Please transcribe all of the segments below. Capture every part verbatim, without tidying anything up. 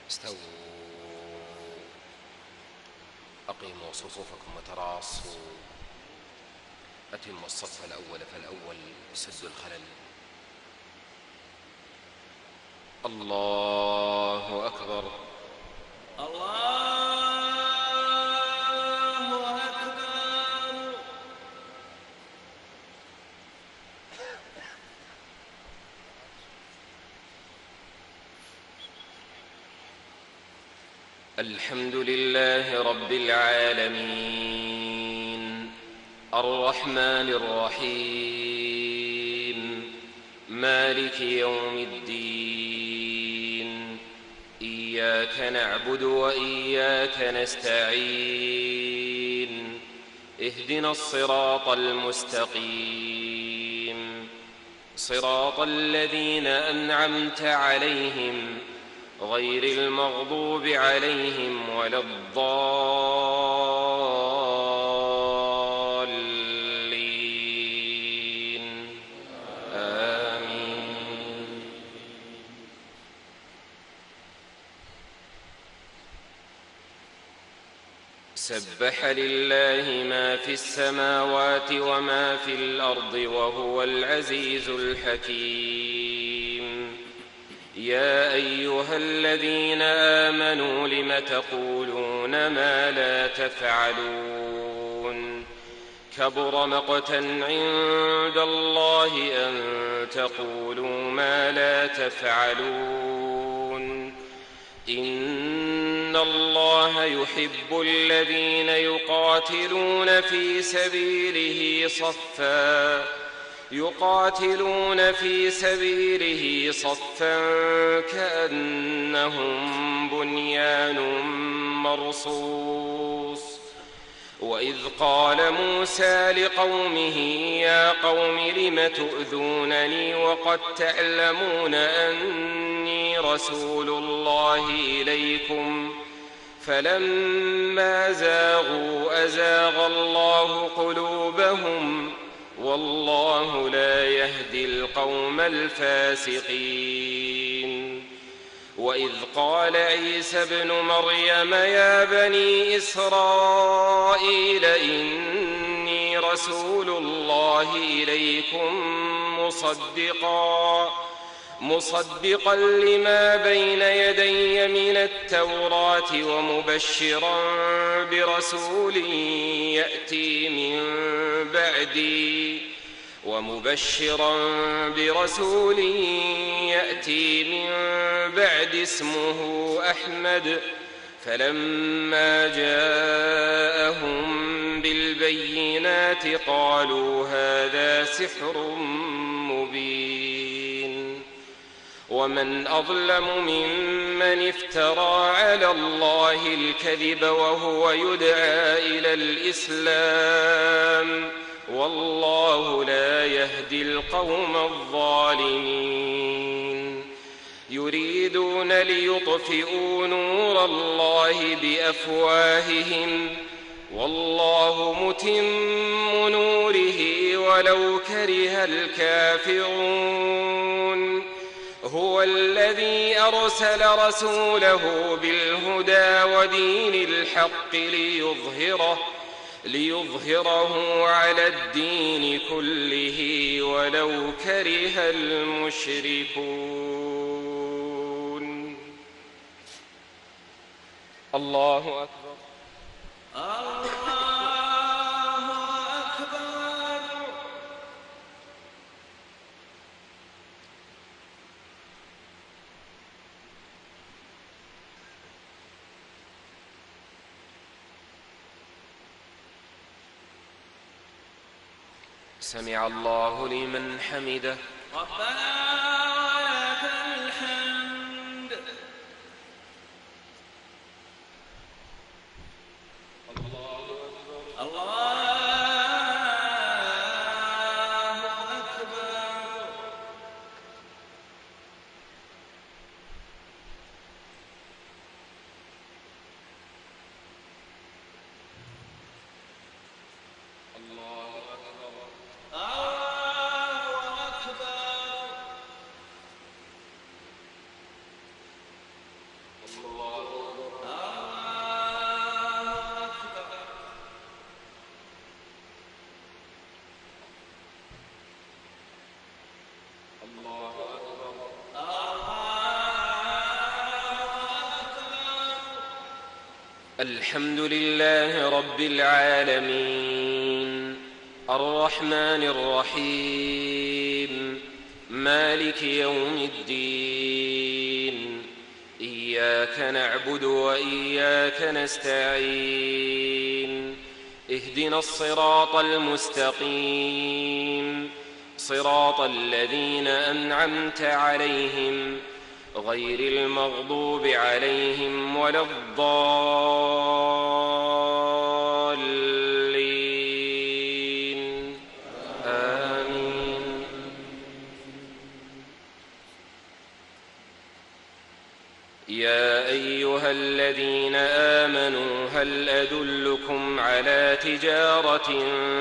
استووا، أقيموا صفوفكم وتراصوا، أتموا الصف الأول فالأول، سدوا الخلل. الله أكبر. الله أكبر. الحمد لله رب العالمين، الرحمن الرحيم، مالك يوم الدين، إياك نعبد وإياك نستعين، اهدنا الصراط المستقيم، صراط الذين أنعمت عليهم غير المغضوب عليهم ولا الضالين، آمين. سبح لله ما في السماوات وما في الأرض وهو العزيز الحكيم. يا أيها الذين آمنوا لم تقولون ما لا تفعلون؟ كبر مقتا عند الله أن تقولوا ما لا تفعلون. إن الله يحب الذين يقاتلون في سبيله صفا يقاتلون في سبيله صفا كأنهم بنيان مرصوص. وإذ قال موسى لقومه يا قوم لم تؤذونني وقد تعلمون أني رسول الله إليكم فلما زاغوا أزاغ الله قلوبهم والله لا يهدي القوم الفاسقين. وإذ قال عيسى ابن مريم يا بني إسرائيل إني رسول الله إليكم مصدقا مصدقا لما بين يدي من التوراة ومبشرا برسول يأتي من بعدي ومبشرا برسول يأتي من بعد اسمه أحمد. فلما جاءهم بالبينات قالوا هذا سحر مبين. ومن أظلم ممن افترى على الله الكذب وهو يدعى إلى الإسلام والله لا يهدي القوم الظالمين. يريدون ليطفئوا نور الله بأفواههم والله متم نوره ولو كره الكافرون. هو الذي أرسل رسوله بالهدى ودين الحق ليظهره ليظهره على الدين كله ولو كره المشركون. الله أكبر. الله أكبر. سمع الله لمن حمده. ربنا ولك الحمد. الله أكبر. الله أكبر. الله أكبر. الله أكبر. الحمد لله رب العالمين الرحمن الرحيم مالك يوم الدين إياك نعبد وإياك نستعين اهدنا الصراط المستقيم صراط الذين أنعمت عليهم غير المغضوب عليهم ولا الضالين آمين. يا أيها الذين آمنوا هل أدلكم على تجارة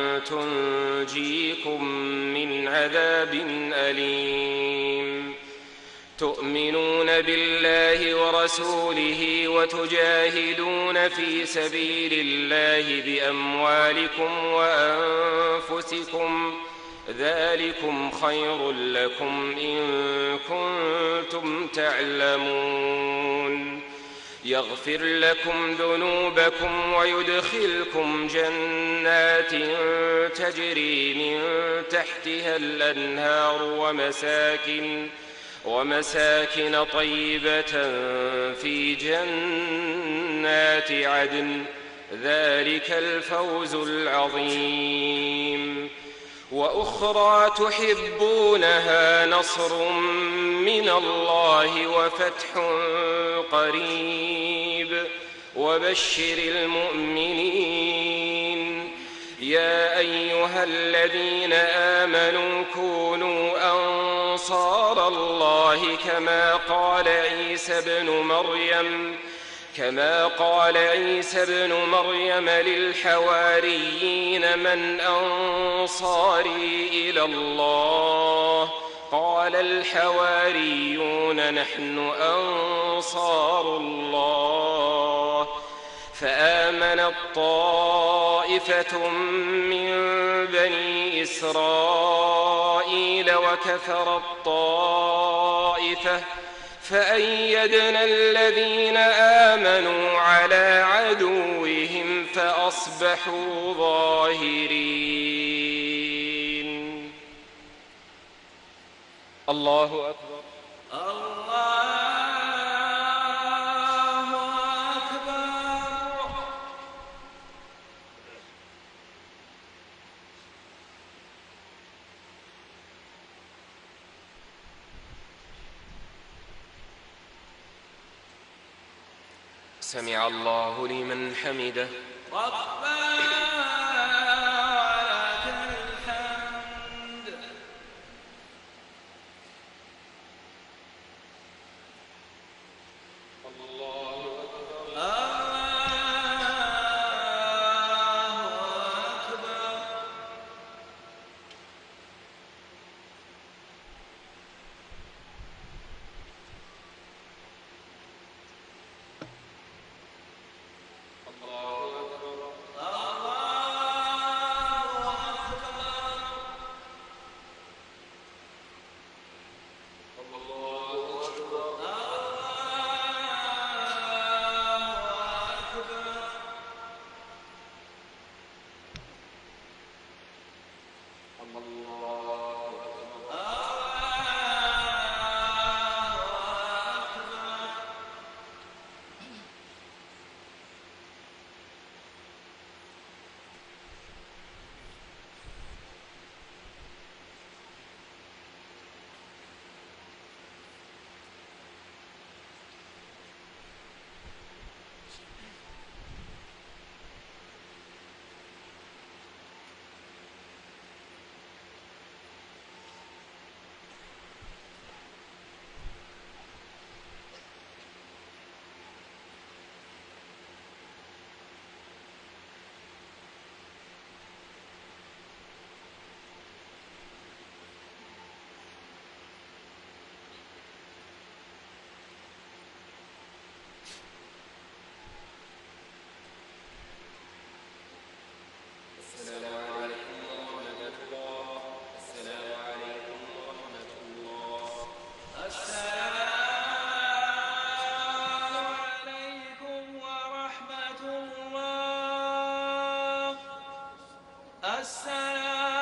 تنجيكم من عذاب أليم تؤمنون بالله ورسوله وتجاهدون في سبيل الله بأموالكم وأنفسكم ذلكم خير لكم إن كنتم تعلمون يغفر لكم ذنوبكم ويدخلكم جنات تجري من تحتها الأنهار ومساكن ومساكن طيبة في جنات عدن ذلك الفوز العظيم. وأخرى تحبونها نصر من الله وفتح قريب وبشر المؤمنين. يا أيها الذين آمنوا كونوا أنصار الله كما قال عيسى ابن مريم كما قال عيسى ابن مريم للحواريين من أنصاري إلى الله قال الحواريون نحن أنصار الله. فآمنت طائفة من بني إسرائيل وكفرت طائفة فأيدنا الذين آمنوا على عدوهم فأصبحوا ظاهرين. الله أكبر. الله سمع الله لمن حمده. ربنا ولك الحمد. الله أكبر. الله أكبر. الله السلام